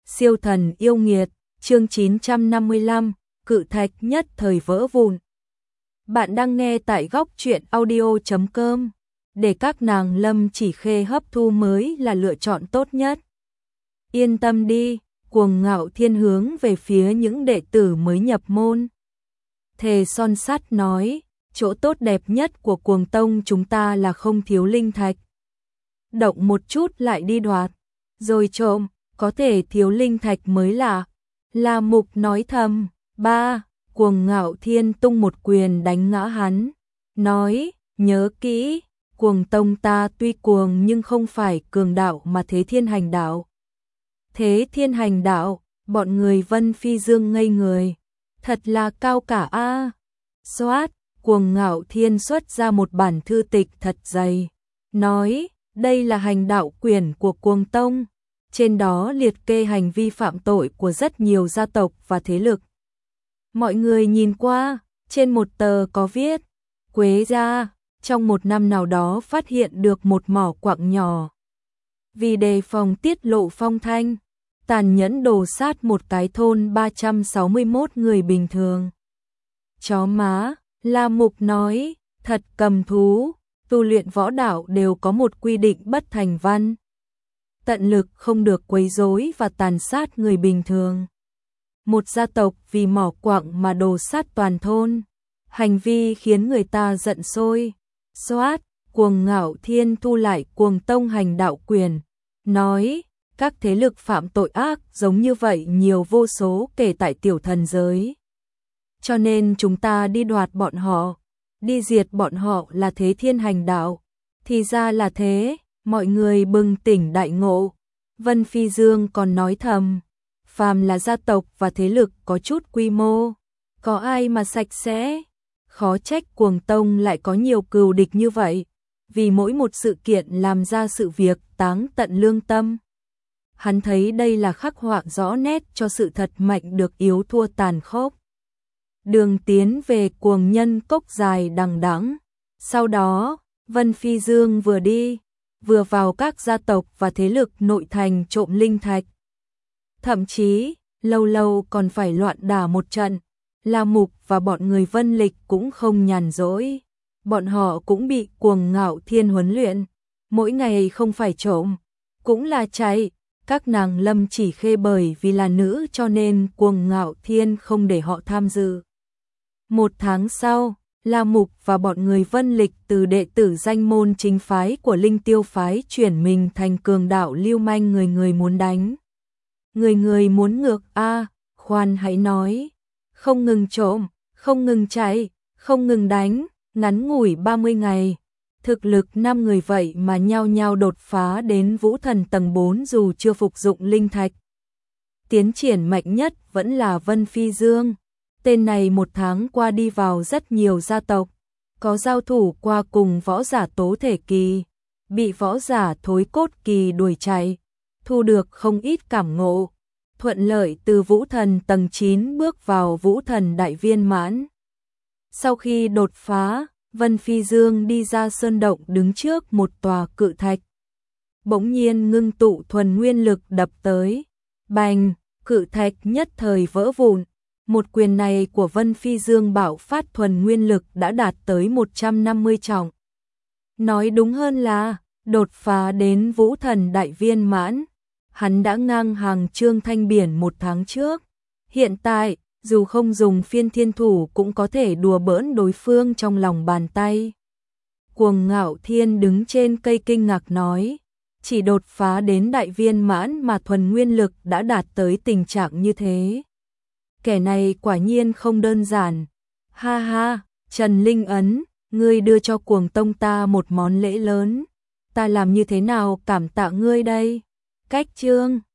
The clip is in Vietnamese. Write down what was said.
Siêu thần yêu nghiệt, chương 955, cự thạch nhất thời vỡ vụn. Bạn đang nghe tại góc truyện audio.com. Để các nàng Lâm Chỉ Khê hấp thu mới là lựa chọn tốt nhất. Yên tâm đi, Cuồng Ngạo Thiên hướng về phía những đệ tử mới nhập môn. Thề son sắt nói, chỗ tốt đẹp nhất của Cuồng Tông chúng ta là không thiếu linh thạch. Động một chút lại đi đoạt, rồi trộm, có thể thiếu linh thạch mới là. La Mục nói thầm, ba, Cuồng Ngạo Thiên tung một quyền đánh ngã hắn, nói, nhớ kỹ, Cuồng Tông ta tuy cuồng nhưng không phải cường đạo mà thế thiên hành đạo. Thế thiên hành đạo, bọn người Vân Phi Dương ngây người, thật là cao cả a. Xoát, Cuồng Ngạo Thiên xuất ra một bản thư tịch thật dày, nói, đây là hành đạo quyển của Cuồng Tông, trên đó liệt kê hành vi phạm tội của rất nhiều gia tộc và thế lực. Mọi người nhìn qua, trên một tờ có viết, Quế gia, trong một năm nào đó phát hiện được một mỏ quặng nhỏ. Vì đề phòng tiết lộ phong thanh, tàn nhẫn đổ sát một cái thôn 361 người bình thường. Chó má, La Mục nói, thật cầm thú, tu luyện võ đạo đều có một quy định bất thành văn. Tận lực không được quấy rối và tàn sát người bình thường. Một gia tộc vì mỏ quặng mà đổ sát toàn thôn, hành vi khiến người ta giận sôi. Xoát, Cuồng Ngạo Thiên thu lại Cuồng Tông hành đạo quyền, nói, các thế lực phạm tội ác giống như vậy nhiều vô số kể tại tiểu thần giới. Cho nên chúng ta đi đoạt bọn họ, đi diệt bọn họ là thế thiên hành đạo. Thì ra là thế, mọi người bừng tỉnh đại ngộ. Vân Phi Dương còn nói thầm, phàm là gia tộc và thế lực có chút quy mô, có ai mà sạch sẽ. Khó trách Cuồng Tông lại có nhiều cừu địch như vậy, vì mỗi một sự kiện làm ra sự việc táng tận lương tâm. Hắn thấy đây là khắc họa rõ nét cho sự thật mạnh được yếu thua tàn khốc. Đường tiến về Cuồng Nhân Cốc dài đằng đẵng. Sau đó, Vân Phi Dương vừa đi, vừa vào các gia tộc và thế lực nội thành trộm linh thạch. Thậm chí, lâu lâu còn phải loạn đả một trận. La Mục và bọn người Vân Lịch cũng không nhàn rỗi. Bọn họ cũng bị Cuồng Ngạo Thiên huấn luyện. Mỗi ngày không phải trộm, cũng là chạy. Các nàng Lâm Chỉ Khê bởi vì là nữ cho nên Cuồng Ngạo Thiên không để họ tham dự. Một tháng sau, La Mục và bọn người Vân Lịch từ đệ tử danh môn chính phái của Linh Tiêu phái chuyển mình thành cường đạo lưu manh người người muốn đánh. Người người muốn ngược a, khoan hãy nói, không ngừng trộm, không ngừng chạy, không ngừng đánh, ngắn ngủi 30 ngày. Thực lực 5 người vậy mà nhao nhao đột phá đến vũ thần tầng 4 dù chưa phục dụng linh thạch. Tiến triển mạnh nhất vẫn là Vân Phi Dương. Tên này một tháng qua đi vào rất nhiều gia tộc, có giao thủ qua cùng võ giả tố thể kỳ, bị võ giả thối cốt kỳ đuổi chạy, thu được không ít cảm ngộ, thuận lợi từ vũ thần tầng 9 bước vào vũ thần đại viên mãn. Sau khi đột phá, Vân Phi Dương đi ra sơn động đứng trước một tòa cự thạch. Bỗng nhiên ngưng tụ thuần nguyên lực đập tới, bành, cự thạch nhất thời vỡ vụn. Một quyền này của Vân Phi Dương bạo phát thuần nguyên lực đã đạt tới 150 trọng. Nói đúng hơn là, đột phá đến vũ thần đại viên mãn. Hắn đã ngang hàng Trương Thanh Biển một tháng trước. Hiện tại, dù không dùng phiên thiên thủ cũng có thể đùa bỡn đối phương trong lòng bàn tay. Cuồng Ngạo Thiên đứng trên cây kinh ngạc nói, chỉ đột phá đến đại viên mãn mà thuần nguyên lực đã đạt tới tình trạng như thế. Kẻ này quả nhiên không đơn giản. Ha ha, Trần Linh Ấn, ngươi đưa cho Cuồng Tông ta một món lễ lớn. Ta làm như thế nào cảm tạ ngươi đây? Cách chương